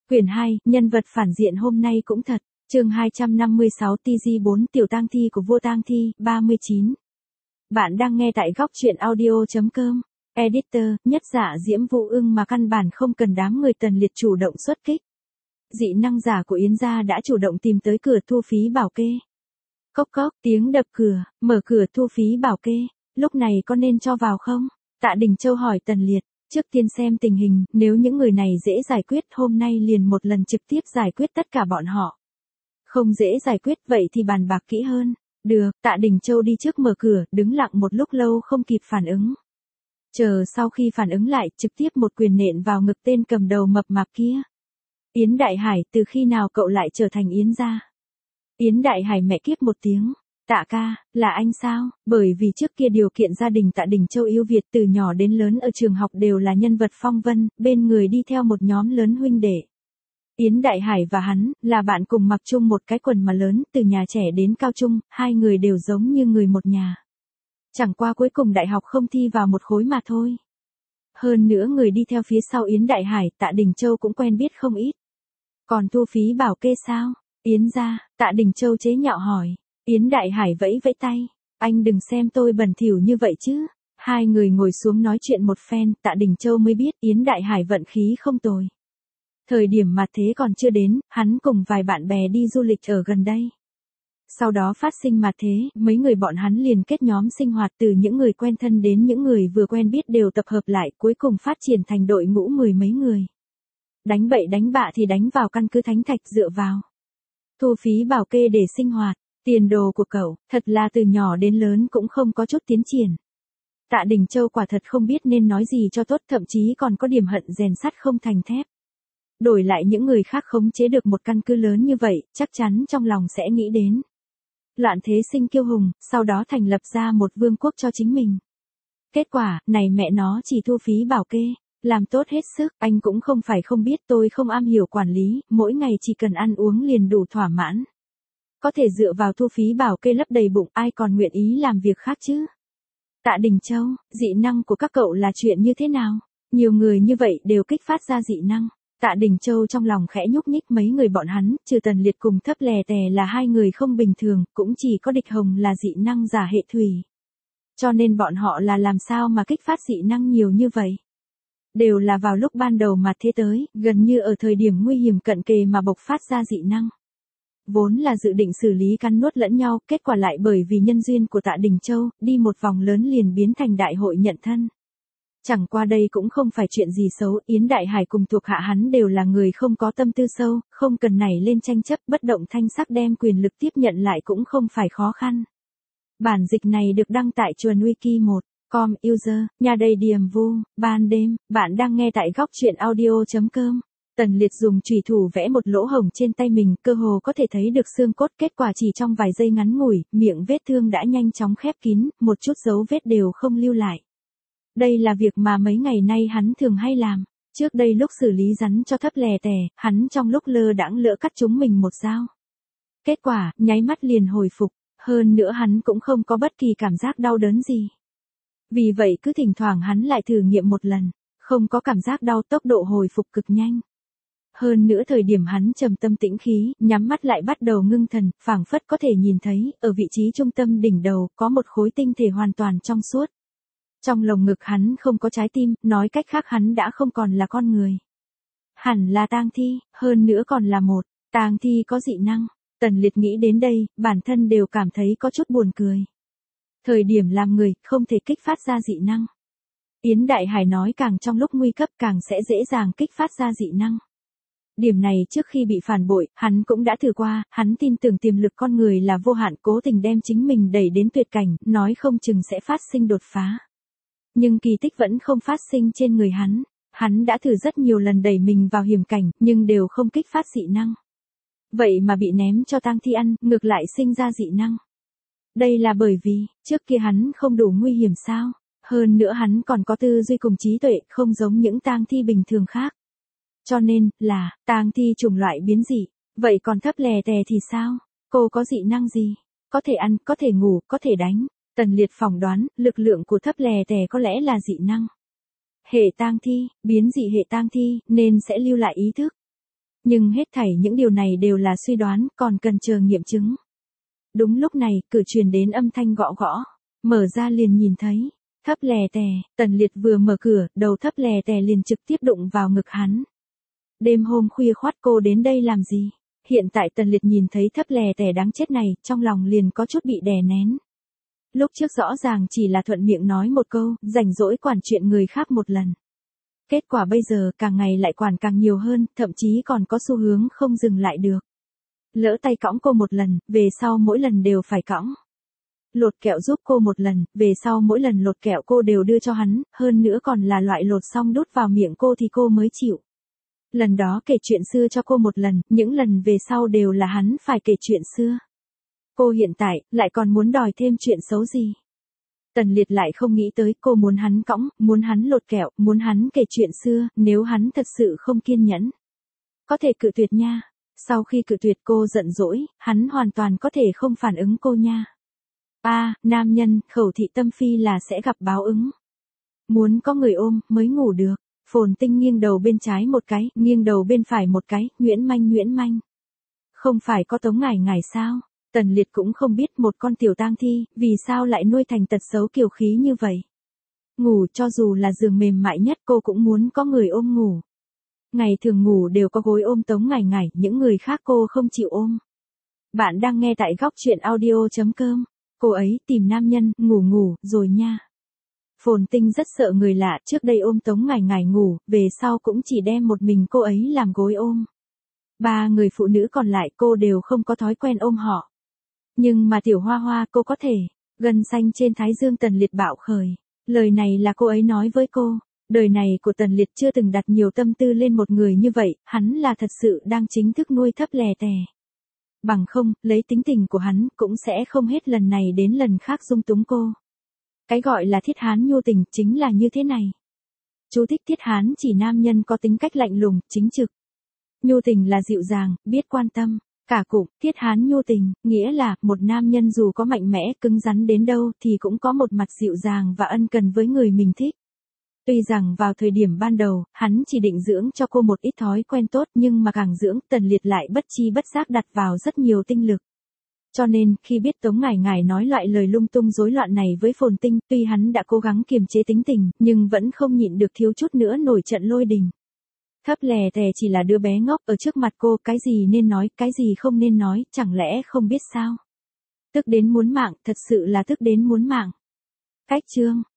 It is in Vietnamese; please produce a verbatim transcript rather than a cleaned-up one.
Quyển hai, nhân vật phản diện hôm nay cũng thật. Chương hai trăm năm mươi sáu T G bốn Tiểu tang thi của vua tang thi, ba mươi chín. Bạn đang nghe tại góc truyện audio chấm com. Editor, nhất giả Diễm Vũ Ưng mà căn bản không cần đám người Tần Liệt chủ động xuất kích. Dị năng giả của Yến gia đã chủ động tìm tới cửa thu phí bảo kê. Cốc cốc, tiếng đập cửa, mở cửa thu phí bảo kê, lúc này có nên cho vào không? Tạ Đình Châu hỏi Tần Liệt, trước tiên xem tình hình, nếu những người này dễ giải quyết hôm nay liền một lần trực tiếp giải quyết tất cả bọn họ. Không dễ giải quyết vậy thì bàn bạc kỹ hơn. Được, Tạ Đình Châu đi trước mở cửa, đứng lặng một lúc lâu không kịp phản ứng. Chờ sau khi phản ứng lại, trực tiếp một quyền nện vào ngực tên cầm đầu mập mạp kia. Yến Đại Hải, từ khi nào cậu lại trở thành Yến gia? Yến Đại Hải mẹ kiếp một tiếng. Tạ ca, là anh sao? Bởi vì trước kia điều kiện gia đình Tạ Đình Châu yêu Việt từ nhỏ đến lớn ở trường học đều là nhân vật phong vân, bên người đi theo một nhóm lớn huynh đệ. Yến Đại Hải và hắn, là bạn cùng mặc chung một cái quần mà lớn, từ nhà trẻ đến cao trung, hai người đều giống như người một nhà. Chẳng qua cuối cùng đại học không thi vào một khối mà thôi. Hơn nữa người đi theo phía sau Yến Đại Hải, Tạ Đình Châu cũng quen biết không ít. Còn thu phí bảo kê sao? Yến gia, Tạ Đình Châu chế nhạo hỏi. Yến Đại Hải vẫy vẫy tay. Anh đừng xem tôi bẩn thỉu như vậy chứ. Hai người ngồi xuống nói chuyện một phen, Tạ Đình Châu mới biết Yến Đại Hải vận khí không tồi. Thời điểm mà thế còn chưa đến, hắn cùng vài bạn bè đi du lịch ở gần đây. Sau đó phát sinh mà thế, mấy người bọn hắn liền kết nhóm sinh hoạt từ những người quen thân đến những người vừa quen biết đều tập hợp lại, cuối cùng phát triển thành đội ngũ mười mấy người. Đánh bậy đánh bạ thì đánh vào căn cứ Thánh Thạch dựa vào thu phí bảo kê để sinh hoạt. Tiền đồ của cậu, thật là từ nhỏ đến lớn cũng không có chút tiến triển. Tạ Đình Châu quả thật không biết nên nói gì cho tốt, thậm chí còn có điểm hận rèn sắt không thành thép. Đổi lại những người khác khống chế được một căn cứ lớn như vậy, chắc chắn trong lòng sẽ nghĩ đến loạn thế sinh kiêu hùng, sau đó thành lập ra một vương quốc cho chính mình. Kết quả, này mẹ nó chỉ thu phí bảo kê, làm tốt hết sức, anh cũng không phải không biết tôi không am hiểu quản lý, mỗi ngày chỉ cần ăn uống liền đủ thỏa mãn. Có thể dựa vào thu phí bảo kê lấp đầy bụng, ai còn nguyện ý làm việc khác chứ? Tạ Đình Châu, dị năng của các cậu là chuyện như thế nào? Nhiều người như vậy đều kích phát ra dị năng. Tạ Đình Châu trong lòng khẽ nhúc nhích, mấy người bọn hắn, trừ Tần Liệt cùng Thấp Lè Tè là hai người không bình thường, cũng chỉ có Địch Hồng là dị năng giả hệ thủy. Cho nên bọn họ là làm sao mà kích phát dị năng nhiều như vậy? Đều là vào lúc ban đầu mà thế tới, gần như ở thời điểm nguy hiểm cận kề mà bộc phát ra dị năng. Vốn là dự định xử lý cắn nuốt lẫn nhau, kết quả lại bởi vì nhân duyên của Tạ Đình Châu, đi một vòng lớn liền biến thành đại hội nhận thân. Chẳng qua đây cũng không phải chuyện gì xấu, Yến Đại Hải cùng thuộc hạ hắn đều là người không có tâm tư sâu, không cần nảy lên tranh chấp, bất động thanh sắc đem quyền lực tiếp nhận lại cũng không phải khó khăn. Bản dịch này được đăng tại Chuồn Wiki một chấm com user, nhà đầy điểm vu, ban đêm, bạn đang nghe tại góc truyện audio chấm com. Tần Liệt dùng chùy thủ vẽ một lỗ hổng trên tay mình, cơ hồ có thể thấy được xương cốt, kết quả chỉ trong vài giây ngắn ngủi, miệng vết thương đã nhanh chóng khép kín, một chút dấu vết đều không lưu lại. Đây là việc mà mấy ngày nay hắn thường hay làm. Trước đây lúc xử lý rắn cho Thấp Lè Tè, hắn trong lúc lơ đãng lỡ cắt chúng mình một dao. Kết quả, nháy mắt liền hồi phục, hơn nữa hắn cũng không có bất kỳ cảm giác đau đớn gì. Vì vậy cứ thỉnh thoảng hắn lại thử nghiệm một lần, không có cảm giác đau, tốc độ hồi phục cực nhanh. Hơn nữa thời điểm hắn trầm tâm tĩnh khí, nhắm mắt lại bắt đầu ngưng thần, phảng phất có thể nhìn thấy, ở vị trí trung tâm đỉnh đầu, có một khối tinh thể hoàn toàn trong suốt. Trong lồng ngực hắn không có trái tim, nói cách khác hắn đã không còn là con người. Hẳn là tang thi, hơn nữa còn là một tang thi có dị năng. Tần Liệt nghĩ đến đây, bản thân đều cảm thấy có chút buồn cười. Thời điểm làm người, không thể kích phát ra dị năng. Yến Đại Hải nói càng trong lúc nguy cấp càng sẽ dễ dàng kích phát ra dị năng. Điểm này trước khi bị phản bội, hắn cũng đã thử qua, hắn tin tưởng tiềm lực con người là vô hạn, cố tình đem chính mình đẩy đến tuyệt cảnh, nói không chừng sẽ phát sinh đột phá. Nhưng kỳ tích vẫn không phát sinh trên người hắn. Hắn đã thử rất nhiều lần đẩy mình vào hiểm cảnh, nhưng đều không kích phát dị năng. Vậy mà bị ném cho tang thi ăn, ngược lại sinh ra dị năng. Đây là bởi vì, trước kia hắn không đủ nguy hiểm sao? Hơn nữa hắn còn có tư duy cùng trí tuệ, không giống những tang thi bình thường khác. Cho nên, là, tang thi chủng loại biến dị. Vậy còn Thấp Lè Tè thì sao? Cô có dị năng gì? Có thể ăn, có thể ngủ, có thể đánh. Tần Liệt phỏng đoán, lực lượng của Thấp Lè Tè có lẽ là dị năng. Hệ tang thi, biến dị hệ tang thi, nên sẽ lưu lại ý thức. Nhưng hết thảy những điều này đều là suy đoán, còn cần chờ nghiệm chứng. Đúng lúc này, cửa truyền đến âm thanh gõ gõ. Mở ra liền nhìn thấy. Thấp lè tè, Tần Liệt vừa mở cửa, đầu thấp lè tè liền trực tiếp đụng vào ngực hắn. Đêm hôm khuya khoắt cô đến đây làm gì? Hiện tại Tần Liệt nhìn thấy thấp lè tè đáng chết này, trong lòng liền có chút bị đè nén. Lúc trước rõ ràng chỉ là thuận miệng nói một câu, rảnh rỗi quản chuyện người khác một lần. Kết quả bây giờ càng ngày lại quản càng nhiều hơn, thậm chí còn có xu hướng không dừng lại được. Lỡ tay cõng cô một lần, về sau mỗi lần đều phải cõng. Lột kẹo giúp cô một lần, về sau mỗi lần lột kẹo cô đều đưa cho hắn, hơn nữa còn là loại lột xong đút vào miệng cô thì cô mới chịu. Lần đó kể chuyện xưa cho cô một lần, những lần về sau đều là hắn phải kể chuyện xưa. Cô hiện tại, lại còn muốn đòi thêm chuyện xấu gì? Tần Liệt lại không nghĩ tới cô muốn hắn cõng, muốn hắn lột kẹo, muốn hắn kể chuyện xưa, nếu hắn thật sự không kiên nhẫn. Có thể cự tuyệt nha. Sau khi cự tuyệt cô giận dỗi, hắn hoàn toàn có thể không phản ứng cô nha. A, à, nam nhân, khẩu thị tâm phi là sẽ gặp báo ứng. Muốn có người ôm, mới ngủ được. Phồn Tinh nghiêng đầu bên trái một cái, nghiêng đầu bên phải một cái, Nguyễn Manh Nguyễn Manh. Không phải có Tống Ngải Ngải sao? Tần Liệt cũng không biết một con tiểu tang thi, vì sao lại nuôi thành tật xấu kiều khí như vậy. Ngủ cho dù là giường mềm mại nhất cô cũng muốn có người ôm ngủ. Ngày thường ngủ đều có gối ôm Tống Ngải Ngải, những người khác cô không chịu ôm. Bạn đang nghe tại góc truyện audio chấm com. Cô ấy tìm nam nhân, ngủ ngủ, rồi nha. Phồn Tinh rất sợ người lạ, trước đây ôm Tống Ngải Ngải ngủ, về sau cũng chỉ đem một mình cô ấy làm gối ôm. Ba người phụ nữ còn lại cô đều không có thói quen ôm họ. Nhưng mà Tiểu Hoa Hoa cô có thể. Gân xanh trên thái dương Tần Liệt bạo khởi. Lời này là cô ấy nói với cô. Đời này của Tần Liệt chưa từng đặt nhiều tâm tư lên một người như vậy, hắn là thật sự đang chính thức nuôi thấp lè tè. Bằng không, lấy tính tình của hắn, cũng sẽ không hết lần này đến lần khác dung túng cô. Cái gọi là thiết hán nhu tình, chính là như thế này. Chú thích thiết hán chỉ nam nhân có tính cách lạnh lùng, chính trực. Nhu tình là dịu dàng, biết quan tâm. Cả cụm, thiết hán nhu tình, nghĩa là, một nam nhân dù có mạnh mẽ, cứng rắn đến đâu, thì cũng có một mặt dịu dàng và ân cần với người mình thích. Tuy rằng vào thời điểm ban đầu, hắn chỉ định dưỡng cho cô một ít thói quen tốt, nhưng mà càng dưỡng, Tần Liệt lại bất chi bất giác đặt vào rất nhiều tinh lực. Cho nên, khi biết Tống Ngải Ngải nói loại lời lung tung rối loạn này với Phồn Tinh, tuy hắn đã cố gắng kiềm chế tính tình, nhưng vẫn không nhịn được thiếu chút nữa nổi trận lôi đình. Thấp lè tè chỉ là đứa bé ngốc, ở trước mặt cô, cái gì nên nói, cái gì không nên nói, chẳng lẽ không biết sao? Tức đến muốn mạng, thật sự là tức đến muốn mạng. Cách chương